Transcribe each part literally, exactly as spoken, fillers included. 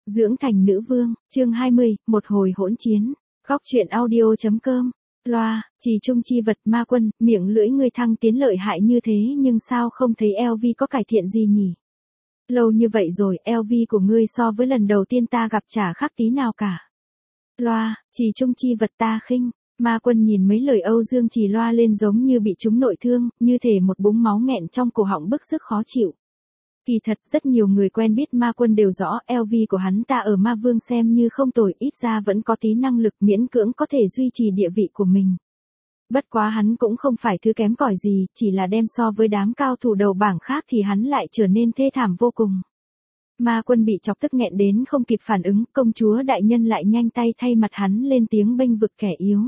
Dưỡng thành nữ vương, chương hai mươi, một hồi hỗn chiến. Góc truyện audio.com. Loa, Trì Trung chi vật ma quân, miệng lưỡi ngươi thăng tiến lợi hại như thế nhưng sao không thấy eo vi có cải thiện gì nhỉ? Lâu như vậy rồi, eo vi của ngươi so với lần đầu tiên ta gặp chả khác tí nào cả. Loa, Trì Trung chi vật ta khinh. Ma quân nhìn mấy lời Âu Dương Trì loa lên giống như bị trúng nội thương, như thể một búng máu nghẹn trong cổ họng bức sức khó chịu. Kỳ thật rất nhiều người quen biết ma quân đều rõ eo vi của hắn ta ở ma vương xem như không tồi, ít ra vẫn có tí năng lực miễn cưỡng có thể duy trì địa vị của mình. Bất quá hắn cũng không phải thứ kém cỏi gì, chỉ là đem so với đám cao thủ đầu bảng khác thì hắn lại trở nên thê thảm vô cùng. Ma quân bị chọc tức nghẹn đến không kịp phản ứng, công chúa đại nhân lại nhanh tay thay mặt hắn lên tiếng bênh vực kẻ yếu.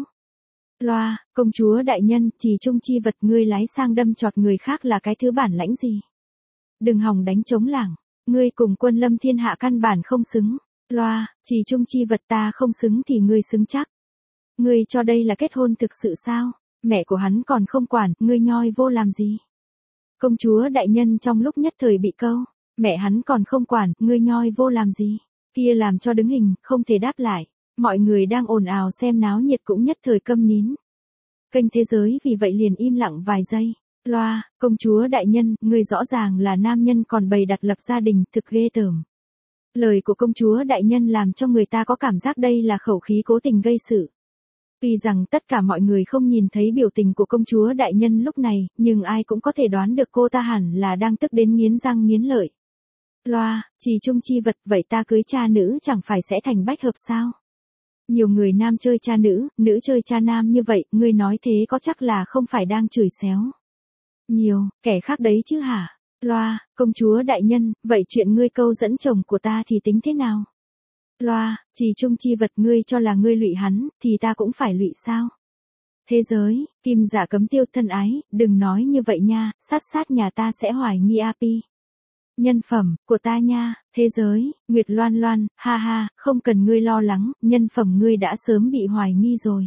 Loa, công chúa đại nhân, Trì Trung chi vật ngươi lái sang đâm chọt người khác là cái thứ bản lãnh gì? Đừng hòng đánh trống lảng, ngươi cùng Quân Lâm thiên hạ căn bản không xứng. Loa, Trì Trung chi vật ta không xứng thì ngươi xứng chắc. Ngươi cho đây là kết hôn thực sự sao? Mẹ của hắn còn không quản, ngươi nhoi vô làm gì? Công chúa đại nhân trong lúc nhất thời bị câu, mẹ hắn còn không quản, ngươi nhoi vô làm gì? Kia làm cho đứng hình, không thể đáp lại. Mọi người đang ồn ào xem náo nhiệt cũng nhất thời câm nín. Kênh Thế Giới vì vậy liền im lặng vài giây. Loa, công chúa đại nhân, người rõ ràng là nam nhân còn bày đặt lập gia đình, thực ghê tởm. Lời của công chúa đại nhân làm cho người ta có cảm giác đây là khẩu khí cố tình gây sự. Tuy rằng tất cả mọi người không nhìn thấy biểu tình của công chúa đại nhân lúc này, nhưng ai cũng có thể đoán được cô ta hẳn là đang tức đến nghiến răng nghiến lợi. Loa, Trì Trung chi vật, vậy ta cưới cha nữ chẳng phải sẽ thành bách hợp sao? Nhiều người nam chơi cha nữ, nữ chơi cha nam như vậy, ngươi nói thế có chắc là không phải đang chửi xéo. Nhiều, kẻ khác đấy chứ hả? Loa, công chúa đại nhân, vậy chuyện ngươi câu dẫn chồng của ta thì tính thế nào? Loa, Trì Trung chi vật ngươi cho là ngươi lụy hắn, thì ta cũng phải lụy sao? Thế giới, Kim Dạ Cấm Tiêu thân ái, đừng nói như vậy nha, sát sát nhà ta sẽ hoài nghi a pi. Nhân phẩm, của ta nha, thế giới, Nguyệt Loan Loan, ha ha, không cần ngươi lo lắng, nhân phẩm ngươi đã sớm bị hoài nghi rồi.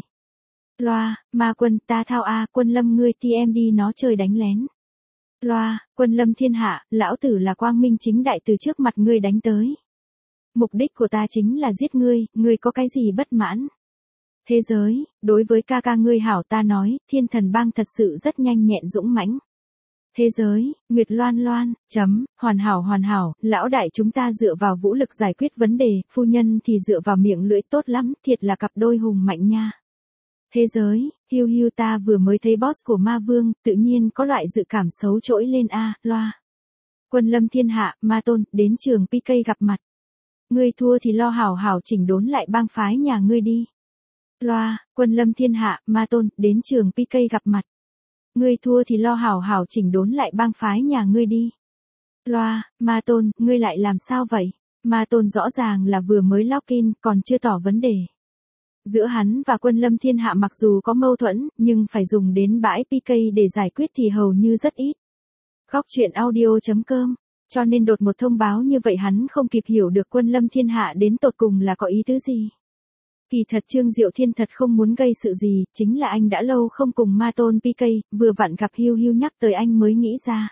Loa, ma quân, ta thao a, Quân Lâm ngươi ti em đi nó chơi đánh lén. Loa, Quân Lâm thiên hạ, lão tử là quang minh chính đại từ trước mặt ngươi đánh tới. Mục đích của ta chính là giết ngươi, ngươi có cái gì bất mãn? Thế giới, đối với ca ca ngươi hảo ta nói, Thiên Thần Bang thật sự rất nhanh nhẹn dũng mãnh. Thế giới, Nguyệt Loan Loan, chấm, hoàn hảo hoàn hảo, lão đại chúng ta dựa vào vũ lực giải quyết vấn đề, phu nhân thì dựa vào miệng lưỡi tốt lắm, thiệt là cặp đôi hùng mạnh nha. Thế giới, hiu hiu ta vừa mới thấy boss của ma vương, tự nhiên có loại dự cảm xấu trỗi lên a, Loa. Quân Lâm thiên hạ, ma tôn, đến trường pê ca gặp mặt. Ngươi thua thì lo hảo hảo chỉnh đốn lại bang phái nhà ngươi đi. Loa, Quân Lâm thiên hạ, ma tôn, đến trường pê ca gặp mặt. Ngươi thua thì lo hảo hảo chỉnh đốn lại bang phái nhà ngươi đi. Loa, ma tôn, ngươi lại làm sao vậy? Ma tôn rõ ràng là vừa mới login, còn chưa tỏ vấn đề. Giữa hắn và Quân Lâm thiên hạ mặc dù có mâu thuẫn, nhưng phải dùng đến bãi pê ca để giải quyết thì hầu như rất ít. Góc truyện audio.com. Cho nên đột một thông báo như vậy hắn không kịp hiểu được Quân Lâm thiên hạ đến tột cùng là có ý tứ gì. Kỳ thật Trương Diệu Thiên thật không muốn gây sự gì, chính là anh đã lâu không cùng ma tôn pê ca, vừa vặn gặp hiu hiu nhắc tới anh mới nghĩ ra.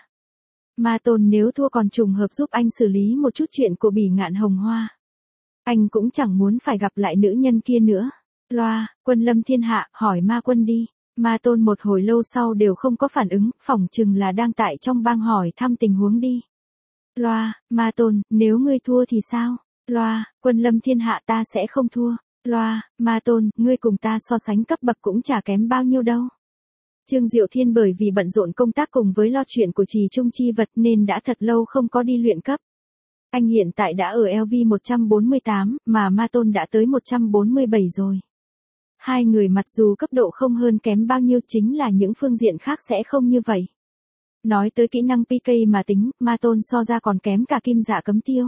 Ma tôn nếu thua còn trùng hợp giúp anh xử lý một chút chuyện của bỉ ngạn hồng hoa. Anh cũng chẳng muốn phải gặp lại nữ nhân kia nữa. Loa, Quân Lâm thiên hạ, hỏi ma quân đi. Ma tôn một hồi lâu sau đều không có phản ứng, phỏng chừng là đang tại trong bang hỏi thăm tình huống đi. Loa, ma tôn, nếu ngươi thua thì sao? Loa, Quân Lâm thiên hạ ta sẽ không thua. Loa, ma tôn, ngươi cùng ta so sánh cấp bậc cũng chả kém bao nhiêu đâu. Trương Diệu Thiên bởi vì bận rộn công tác cùng với lo chuyện của Trì Trung chi vật nên đã thật lâu không có đi luyện cấp. Anh hiện tại đã ở lv một trăm bốn mươi tám, mà ma tôn đã tới một trăm bốn mươi bảy rồi. Hai người mặc dù cấp độ không hơn kém bao nhiêu chính là những phương diện khác sẽ không như vậy. Nói tới kỹ năng pê ca mà tính, ma tôn so ra còn kém cả Kim Dạ Cấm Tiêu.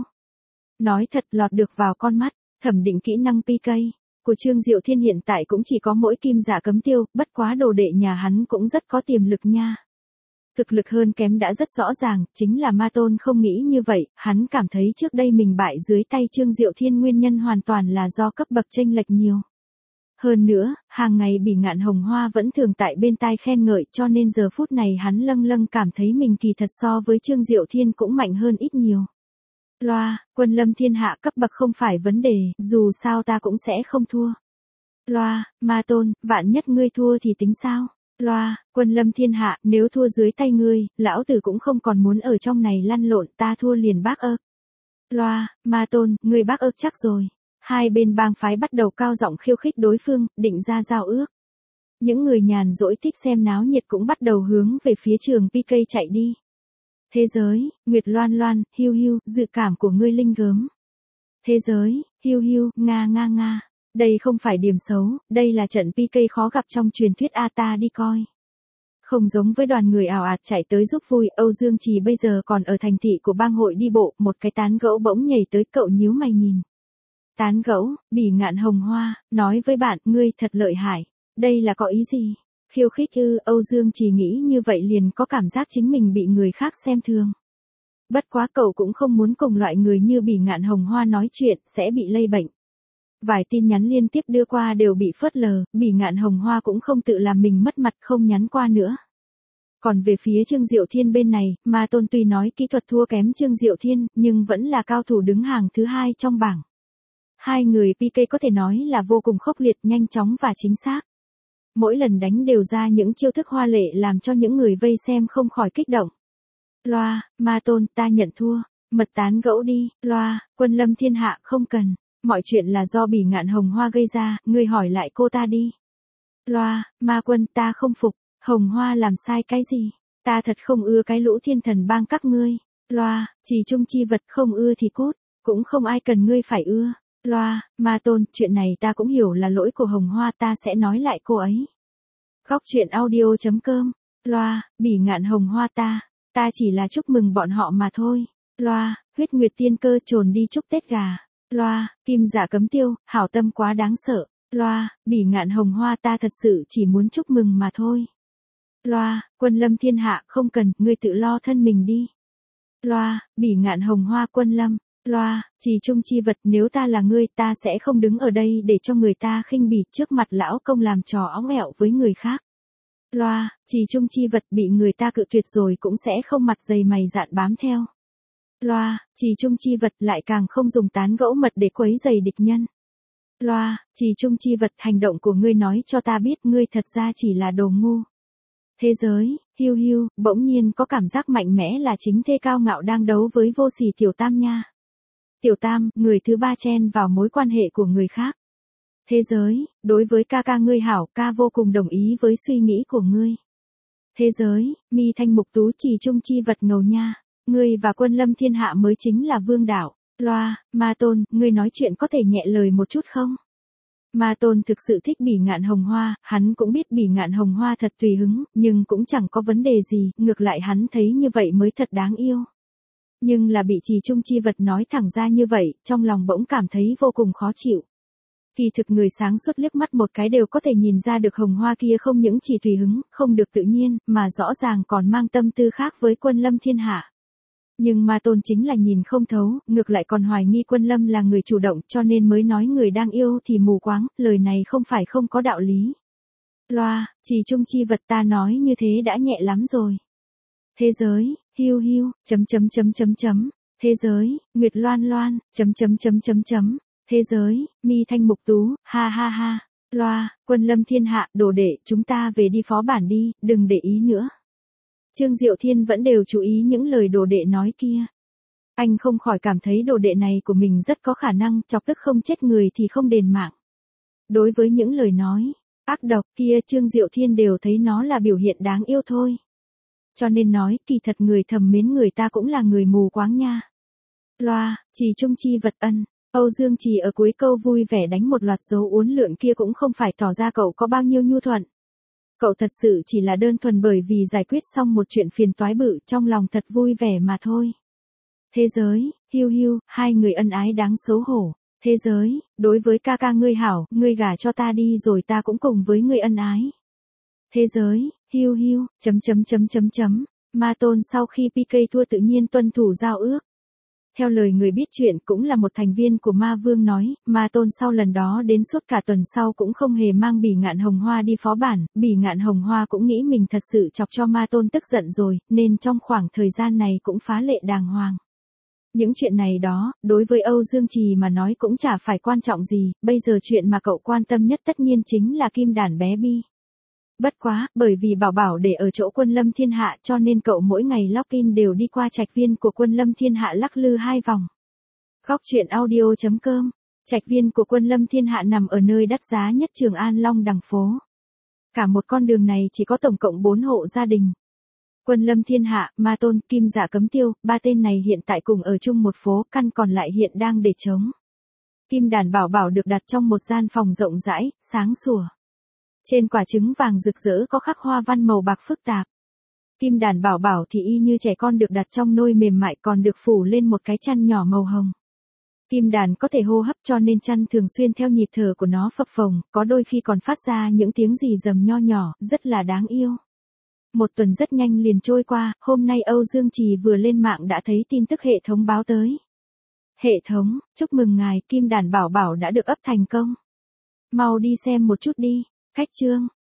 Nói thật lọt được vào con mắt, thẩm định kỹ năng pê ca của Trương Diệu Thiên hiện tại cũng chỉ có mỗi Kim Dạ Cấm Tiêu, bất quá đồ đệ nhà hắn cũng rất có tiềm lực nha. Thực lực hơn kém đã rất rõ ràng, chính là ma tôn không nghĩ như vậy, hắn cảm thấy trước đây mình bại dưới tay Trương Diệu Thiên nguyên nhân hoàn toàn là do cấp bậc chênh lệch nhiều. Hơn nữa, hàng ngày bỉ ngạn hồng hoa vẫn thường tại bên tai khen ngợi cho nên giờ phút này hắn lâng lâng cảm thấy mình kỳ thật so với Trương Diệu Thiên cũng mạnh hơn ít nhiều. Loa, quân lâm thiên hạ cấp bậc không phải vấn đề, dù sao ta cũng sẽ không thua. Loa, ma tôn, vạn nhất ngươi thua thì tính sao? Loa, quân lâm thiên hạ, nếu thua dưới tay ngươi, lão tử cũng không còn muốn ở trong này lăn lộn, ta thua liền bác ơ. Loa, ma tôn, ngươi bác ơ chắc rồi. Hai bên bang phái bắt đầu cao giọng khiêu khích đối phương, định ra giao ước. Những người nhàn rỗi thích xem náo nhiệt cũng bắt đầu hướng về phía trường pê ca chạy đi. Thế giới, Nguyệt Loan Loan, hiu hiu, dự cảm của ngươi linh gớm. Thế giới, hiu hiu, nga nga nga. Đây không phải điểm xấu, đây là trận pê ca khó gặp trong truyền thuyết a ta đi coi. Không giống với đoàn người ào ạt chạy tới giúp vui, Âu Dương Trì bây giờ còn ở thành thị của bang hội đi bộ, một cái tán gẫu bỗng nhảy tới cậu nhíu mày nhìn. Tán gẫu, Bỉ Ngạn Hồng Hoa, nói với bạn, ngươi thật lợi hại. Đây là có ý gì? Khiêu khích ư? Âu Dương Trì nghĩ như vậy liền có cảm giác chính mình bị người khác xem thường. Bất quá cậu cũng không muốn cùng loại người như Bỉ Ngạn Hồng Hoa nói chuyện, sẽ bị lây bệnh. Vài tin nhắn liên tiếp đưa qua đều bị phớt lờ, Bỉ Ngạn Hồng Hoa cũng không tự làm mình mất mặt không nhắn qua nữa. Còn về phía Trương Diệu Thiên bên này, Ma Tôn tuy nói kỹ thuật thua kém Trương Diệu Thiên, nhưng vẫn là cao thủ đứng hàng thứ hai trong bảng. Hai người pê ca có thể nói là vô cùng khốc liệt, nhanh chóng và chính xác. Mỗi lần đánh đều ra những chiêu thức hoa lệ làm cho những người vây xem không khỏi kích động. Loa, Ma Tôn, ta nhận thua, mật tán gẫu đi. Loa, quân lâm thiên hạ, không cần. Mọi chuyện là do Bỉ Ngạn Hồng Hoa gây ra, ngươi hỏi lại cô ta đi. Loa, Ma Quân, ta không phục, Hồng Hoa làm sai cái gì? Ta thật không ưa cái lũ thiên thần bang các ngươi. Loa, chỉ trung chi vật không ưa thì cút, cũng không ai cần ngươi phải ưa. Loa, Ma Tôn, chuyện này ta cũng hiểu là lỗi của Hồng Hoa, ta sẽ nói lại cô ấy. Góc truyện audio chấm com. Loa, Bỉ Ngạn Hồng Hoa ta, ta chỉ là chúc mừng bọn họ mà thôi. Loa, huyết nguyệt tiên cơ trồn đi chúc Tết gà. Loa, kim giả cấm tiêu, hảo tâm quá đáng sợ. Loa, Bỉ Ngạn Hồng Hoa ta thật sự chỉ muốn chúc mừng mà thôi. Loa, quân lâm thiên hạ không cần, ngươi tự lo thân mình đi. Loa, Bỉ Ngạn Hồng Hoa quân lâm. Loa, trì trung chi vật, nếu ta là ngươi ta sẽ không đứng ở đây để cho người ta khinh bỉ trước mặt lão công làm trò óng ẹo với người khác. Loa, trì trung chi vật bị người ta cự tuyệt rồi cũng sẽ không mặt dày mày dạn bám theo. Loa, trì trung chi vật lại càng không dùng tán gẫu mật để quấy rầy địch nhân. Loa, trì trung chi vật, hành động của ngươi nói cho ta biết ngươi thật ra chỉ là đồ ngu. Thế giới, hiu hiu, bỗng nhiên có cảm giác mạnh mẽ là chính thê cao ngạo đang đấu với vô sỉ Tiểu Tam nha. Tiểu Tam, người thứ ba chen vào mối quan hệ của người khác. Thế giới, đối với ca ca ngươi hảo, ca vô cùng đồng ý với suy nghĩ của ngươi. Thế giới, mi thanh mục tú trì trung chi vật ngầu nha. Ngươi và quân lâm thiên hạ mới chính là vương đạo. Loa, Ma Tôn, ngươi nói chuyện có thể nhẹ lời một chút không? Ma Tôn thực sự thích Bỉ Ngạn Hồng Hoa, hắn cũng biết Bỉ Ngạn Hồng Hoa thật tùy hứng, nhưng cũng chẳng có vấn đề gì, ngược lại hắn thấy như vậy mới thật đáng yêu. Nhưng là bị trì trung chi vật nói thẳng ra như vậy, trong lòng bỗng cảm thấy vô cùng khó chịu. Kỳ thực người sáng suốt liếc mắt một cái đều có thể nhìn ra được Hồng Hoa kia không những chỉ tùy hứng, không được tự nhiên, mà rõ ràng còn mang tâm tư khác với quân lâm thiên hạ. Nhưng Ma Tôn chính là nhìn không thấu, ngược lại còn hoài nghi quân lâm là người chủ động cho nên mới nói người đang yêu thì mù quáng, lời này không phải không có đạo lý. Loa, trì trung chi vật ta nói như thế đã nhẹ lắm rồi. Thế giới, hiu hiu, chấm chấm chấm chấm chấm. Thế giới, Nguyệt Loan Loan, chấm chấm chấm chấm chấm. Thế giới, mi thanh mục tú, ha ha ha. Loa, quân lâm thiên hạ, đồ đệ, chúng ta về đi phó bản đi, đừng để ý nữa. Trương Diệu Thiên vẫn đều chú ý những lời đồ đệ nói kia. Anh không khỏi cảm thấy đồ đệ này của mình rất có khả năng chọc tức không chết người thì không đền mạng. Đối với những lời nói ác độc kia Trương Diệu Thiên đều thấy nó là biểu hiện đáng yêu thôi. Cho nên nói kỳ thật người thầm mến người ta cũng là người mù quáng nha. Loa, trì trung chi vật ân. Âu Dương Trì ở cuối câu vui vẻ đánh một loạt dấu uốn lượn kia cũng không phải tỏ ra cậu có bao nhiêu nhu thuận. Cậu thật sự chỉ là đơn thuần bởi vì giải quyết xong một chuyện phiền toái bự trong lòng thật vui vẻ mà thôi. Thế giới, hiu hiu, hai người ân ái đáng xấu hổ. Thế giới, đối với ca ca ngươi hảo, ngươi gả cho ta đi rồi ta cũng cùng với ngươi ân ái. Thế giới, hiu hiu, chấm chấm chấm chấm chấm. Ma Tôn sau khi pê ca thua tự nhiên tuân thủ giao ước. Theo lời người biết chuyện cũng là một thành viên của Ma Vương nói, Ma Tôn sau lần đó đến suốt cả tuần sau cũng không hề mang Bỉ Ngạn Hồng Hoa đi phó bản, Bỉ Ngạn Hồng Hoa cũng nghĩ mình thật sự chọc cho Ma Tôn tức giận rồi, nên trong khoảng thời gian này cũng phá lệ đàng hoàng. Những chuyện này đó, đối với Âu Dương Trì mà nói cũng chả phải quan trọng gì, bây giờ chuyện mà cậu quan tâm nhất tất nhiên chính là kim đàn bé Bi. Bất quá, bởi vì Bảo Bảo để ở chỗ Quân Lâm Thiên Hạ cho nên cậu mỗi ngày login đều đi qua trạch viên của Quân Lâm Thiên Hạ lắc lư hai vòng. Góc truyện audio chấm com. Trạch viên của Quân Lâm Thiên Hạ nằm ở nơi đắt giá nhất Trường An Long Đằng phố. Cả một con đường này chỉ có tổng cộng bốn hộ gia đình. Quân Lâm Thiên Hạ, Ma Tôn, Kim Dạ Cấm Tiêu, ba tên này hiện tại cùng ở chung một phố, căn còn lại hiện đang để trống. Kim đàn Bảo Bảo được đặt trong một gian phòng rộng rãi, sáng sủa. Trên quả trứng vàng rực rỡ có khắc hoa văn màu bạc phức tạp. Kim đàn Bảo Bảo thì y như trẻ con được đặt trong nôi mềm mại còn được phủ lên một cái chăn nhỏ màu hồng. Kim đàn có thể hô hấp cho nên chăn thường xuyên theo nhịp thở của nó phập phồng, có đôi khi còn phát ra những tiếng rì rầm nho nhỏ, rất là đáng yêu. Một tuần rất nhanh liền trôi qua, hôm nay Âu Dương Trì vừa lên mạng đã thấy tin tức hệ thống báo tới. Hệ thống, chúc mừng ngài, Kim đàn Bảo Bảo đã được ấp thành công. Mau đi xem một chút đi. Khách chương,